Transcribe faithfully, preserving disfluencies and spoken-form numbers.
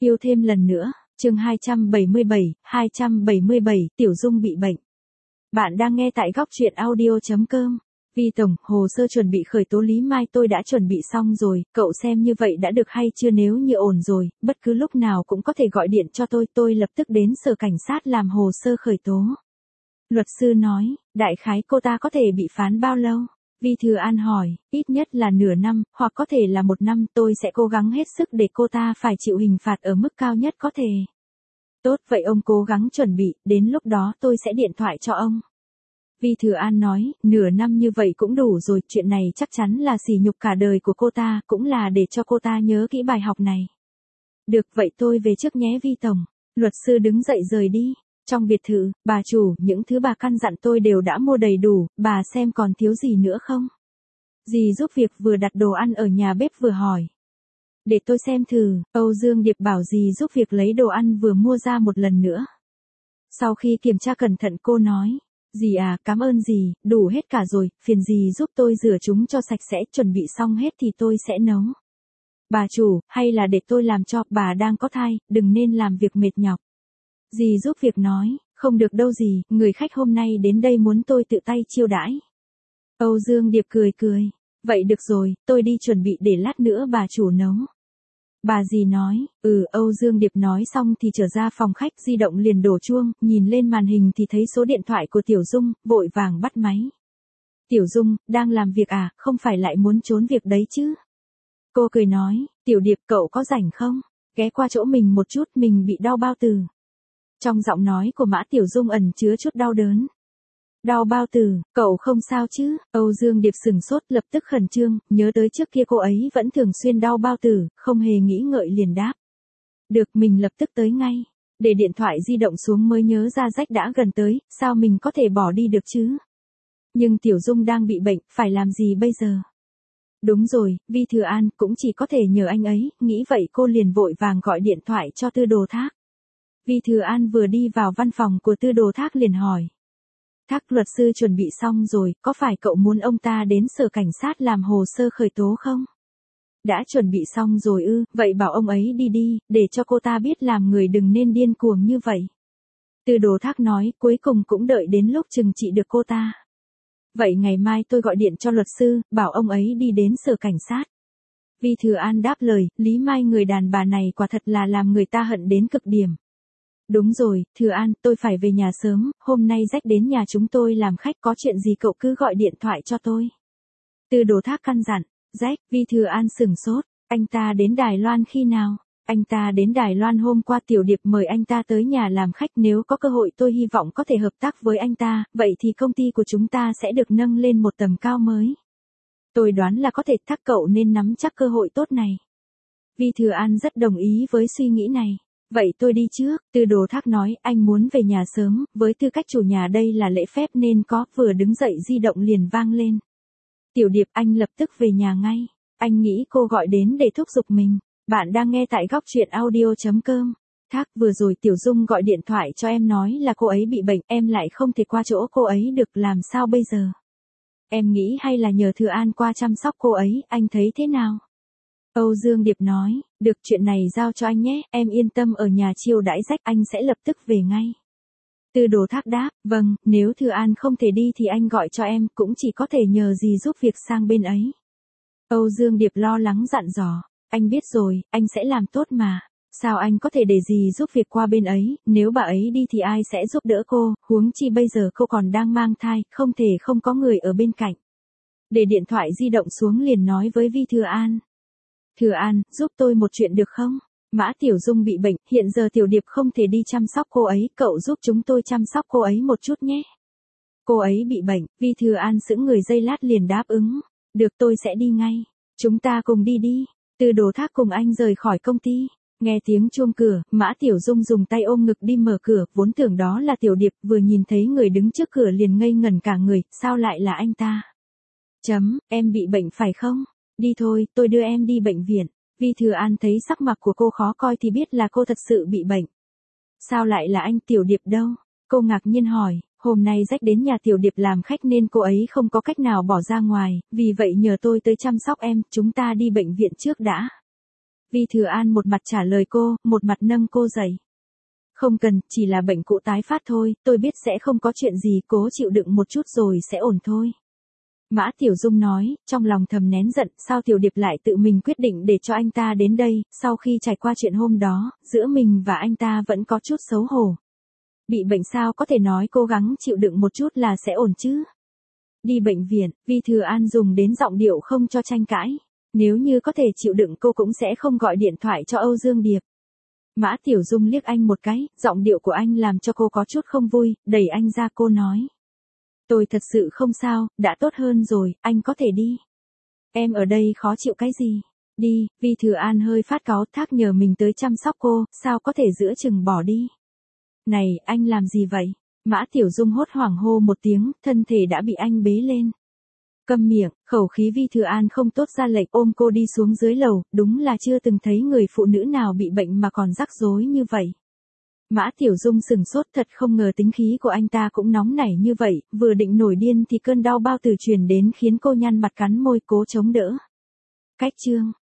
Yêu thêm lần nữa, chương hai trăm bảy mươi bảy, hai trăm bảy mươi bảy, Tiểu Dung bị bệnh. Bạn đang nghe tại góc truyện audio chấm com. Vi Tổng, hồ sơ chuẩn bị khởi tố Lý Mai tôi đã chuẩn bị xong rồi, cậu xem như vậy đã được hay chưa? Nếu như ổn rồi, bất cứ lúc nào cũng có thể gọi điện cho tôi, tôi lập tức đến sở cảnh sát làm hồ sơ khởi tố. Luật sư nói, đại khái cô ta có thể bị phán bao lâu? Vi Thừa An hỏi, ít nhất là nửa năm, hoặc có thể là một năm, tôi sẽ cố gắng hết sức để cô ta phải chịu hình phạt ở mức cao nhất có thể. Tốt, vậy ông cố gắng chuẩn bị, đến lúc đó tôi sẽ điện thoại cho ông. Vi Thừa An nói, nửa năm như vậy cũng đủ rồi, chuyện này chắc chắn là sỉ nhục cả đời của cô ta, cũng là để cho cô ta nhớ kỹ bài học này. Được, vậy tôi về trước nhé Vi Tổng. Luật sư đứng dậy rời đi. Trong biệt thự, bà chủ, những thứ bà căn dặn tôi đều đã mua đầy đủ, bà xem còn thiếu gì nữa không? Dì giúp việc vừa đặt đồ ăn ở nhà bếp vừa hỏi. Để tôi xem thử, Âu Dương Điệp bảo dì giúp việc lấy đồ ăn vừa mua ra một lần nữa. Sau khi kiểm tra cẩn thận cô nói, dì à, cảm ơn dì, đủ hết cả rồi, phiền dì giúp tôi rửa chúng cho sạch sẽ, chuẩn bị xong hết thì tôi sẽ nấu. Bà chủ, hay là để tôi làm cho, bà đang có thai, đừng nên làm việc mệt nhọc. Dì giúp việc nói, không được đâu dì, người khách hôm nay đến đây muốn tôi tự tay chiêu đãi. Âu Dương Điệp cười cười, vậy được rồi, tôi đi chuẩn bị để lát nữa bà chủ nấu. Bà dì nói, ừ, Âu Dương Điệp nói xong thì trở ra phòng khách, di động liền đổ chuông, nhìn lên màn hình thì thấy số điện thoại của Tiểu Dung, vội vàng bắt máy. Tiểu Dung, đang làm việc à, không phải lại muốn trốn việc đấy chứ? Cô cười nói, Tiểu Điệp cậu có rảnh không? Ghé qua chỗ mình một chút, mình bị đau bao tử. Trong giọng nói của Mã Tiểu Dung ẩn chứa chút đau đớn. Đau bao tử, cậu không sao chứ? Âu Dương Điệp sừng sốt, lập tức khẩn trương, nhớ tới trước kia cô ấy vẫn thường xuyên đau bao tử, không hề nghĩ ngợi liền đáp. Được, mình lập tức tới ngay. Để điện thoại di động xuống mới nhớ ra rách đã gần tới, sao mình có thể bỏ đi được chứ? Nhưng Tiểu Dung đang bị bệnh, phải làm gì bây giờ? Đúng rồi, Vi Thừa An, cũng chỉ có thể nhờ anh ấy, nghĩ vậy cô liền vội vàng gọi điện thoại cho Tư Đồ Thác. Vi Thừa An vừa đi vào văn phòng của Tư Đồ Thác liền hỏi. Thác, luật sư chuẩn bị xong rồi, có phải cậu muốn ông ta đến sở cảnh sát làm hồ sơ khởi tố không? Đã chuẩn bị xong rồi ư, vậy bảo ông ấy đi đi, để cho cô ta biết làm người đừng nên điên cuồng như vậy. Tư Đồ Thác nói, cuối cùng cũng đợi đến lúc trừng trị được cô ta. Vậy ngày mai tôi gọi điện cho luật sư, bảo ông ấy đi đến sở cảnh sát. Vi Thừa An đáp lời, Lý Mai người đàn bà này quả thật là làm người ta hận đến cực điểm. Đúng rồi, Thừa An, tôi phải về nhà sớm, hôm nay Rách đến nhà chúng tôi làm khách, có chuyện gì cậu cứ gọi điện thoại cho tôi. Tư Đồ Thác căn dặn. Rách, Vi Thừa An sừng sốt, anh ta đến Đài Loan khi nào? Anh ta đến Đài Loan hôm qua, Tiểu Điệp mời anh ta tới nhà làm khách, nếu có cơ hội tôi hy vọng có thể hợp tác với anh ta, vậy thì công ty của chúng ta sẽ được nâng lên một tầm cao mới. Tôi đoán là có thể, Thác cậu nên nắm chắc cơ hội tốt này. Vi Thừa An rất đồng ý với suy nghĩ này. Vậy tôi đi trước, Tư Đồ Thác nói, anh muốn về nhà sớm, với tư cách chủ nhà đây là lễ phép nên có, vừa đứng dậy di động liền vang lên. Tiểu Điệp, anh lập tức về nhà ngay, anh nghĩ cô gọi đến để thúc giục mình. Bạn đang nghe tại góc truyện audio chấm com. Thác, vừa rồi Tiểu Dung gọi điện thoại cho em nói là cô ấy bị bệnh, em lại không thể qua chỗ cô ấy được, làm sao bây giờ? Em nghĩ hay là nhờ Thừa An qua chăm sóc cô ấy, anh thấy thế nào? Âu Dương Điệp nói, được, chuyện này giao cho anh nhé, em yên tâm ở nhà chiêu đãi Rách, anh sẽ lập tức về ngay. Tư Đồ Thác đáp, vâng, nếu Thừa An không thể đi thì anh gọi cho em, cũng chỉ có thể nhờ dì giúp việc sang bên ấy. Âu Dương Điệp lo lắng dặn dò, anh biết rồi, anh sẽ làm tốt mà, sao anh có thể để dì giúp việc qua bên ấy, nếu bà ấy đi thì ai sẽ giúp đỡ cô, huống chi bây giờ cô còn đang mang thai, không thể không có người ở bên cạnh. Để điện thoại di động xuống liền nói với Vi Thừa An. Thừa An, giúp tôi một chuyện được không? Mã Tiểu Dung bị bệnh, hiện giờ Tiểu Điệp không thể đi chăm sóc cô ấy, cậu giúp chúng tôi chăm sóc cô ấy một chút nhé. Cô ấy bị bệnh, Vi Thừa An sững người giây lát liền đáp ứng. Được, tôi sẽ đi ngay. Chúng ta cùng đi đi. Tư Đồ Thác cùng anh rời khỏi công ty. Nghe tiếng chuông cửa, Mã Tiểu Dung dùng tay ôm ngực đi mở cửa, vốn tưởng đó là Tiểu Điệp, vừa nhìn thấy người đứng trước cửa liền ngây ngẩn cả người, sao lại là anh ta? Chấm, em bị bệnh phải không? Đi thôi, tôi đưa em đi bệnh viện. Vi Thừa An thấy sắc mặt của cô khó coi thì biết là cô thật sự bị bệnh. Sao lại là anh? Tiểu Điệp đâu? Cô ngạc nhiên hỏi, hôm nay Rách đến nhà Tiểu Điệp làm khách nên cô ấy không có cách nào bỏ ra ngoài, vì vậy nhờ tôi tới chăm sóc em, chúng ta đi bệnh viện trước đã. Vi Thừa An một mặt trả lời cô, một mặt nâng cô dậy. Không cần, chỉ là bệnh cũ tái phát thôi, tôi biết sẽ không có chuyện gì, cố chịu đựng một chút rồi sẽ ổn thôi. Mã Tiểu Dung nói, trong lòng thầm nén giận, sao Tiểu Điệp lại tự mình quyết định để cho anh ta đến đây, sau khi trải qua chuyện hôm đó, giữa mình và anh ta vẫn có chút xấu hổ. Bị bệnh sao có thể nói cố gắng chịu đựng một chút là sẽ ổn chứ. Đi bệnh viện, Vi Thừa An dùng đến giọng điệu không cho tranh cãi. Nếu như có thể chịu đựng cô cũng sẽ không gọi điện thoại cho Âu Dương Điệp. Mã Tiểu Dung liếc anh một cái, giọng điệu của anh làm cho cô có chút không vui, đẩy anh ra cô nói. Tôi thật sự không sao, đã tốt hơn rồi, anh có thể đi. Em ở đây khó chịu cái gì? Đi, Vi Thừa An hơi phát cáu thác nhờ mình tới chăm sóc cô, sao có thể giữa chừng bỏ đi. Này, anh làm gì vậy? Mã Tiểu Dung hốt hoảng hô một tiếng, thân thể đã bị anh bế lên. Câm miệng, khẩu khí Vi Thừa An không tốt ra lệnh ôm cô đi xuống dưới lầu, đúng là chưa từng thấy người phụ nữ nào bị bệnh mà còn rắc rối như vậy. Mã Tiểu Dung sừng sốt thật không ngờ tính khí của anh ta cũng nóng nảy như vậy, vừa định nổi điên thì cơn đau bao tử truyền đến khiến cô nhăn mặt cắn môi cố chống đỡ. Cách chương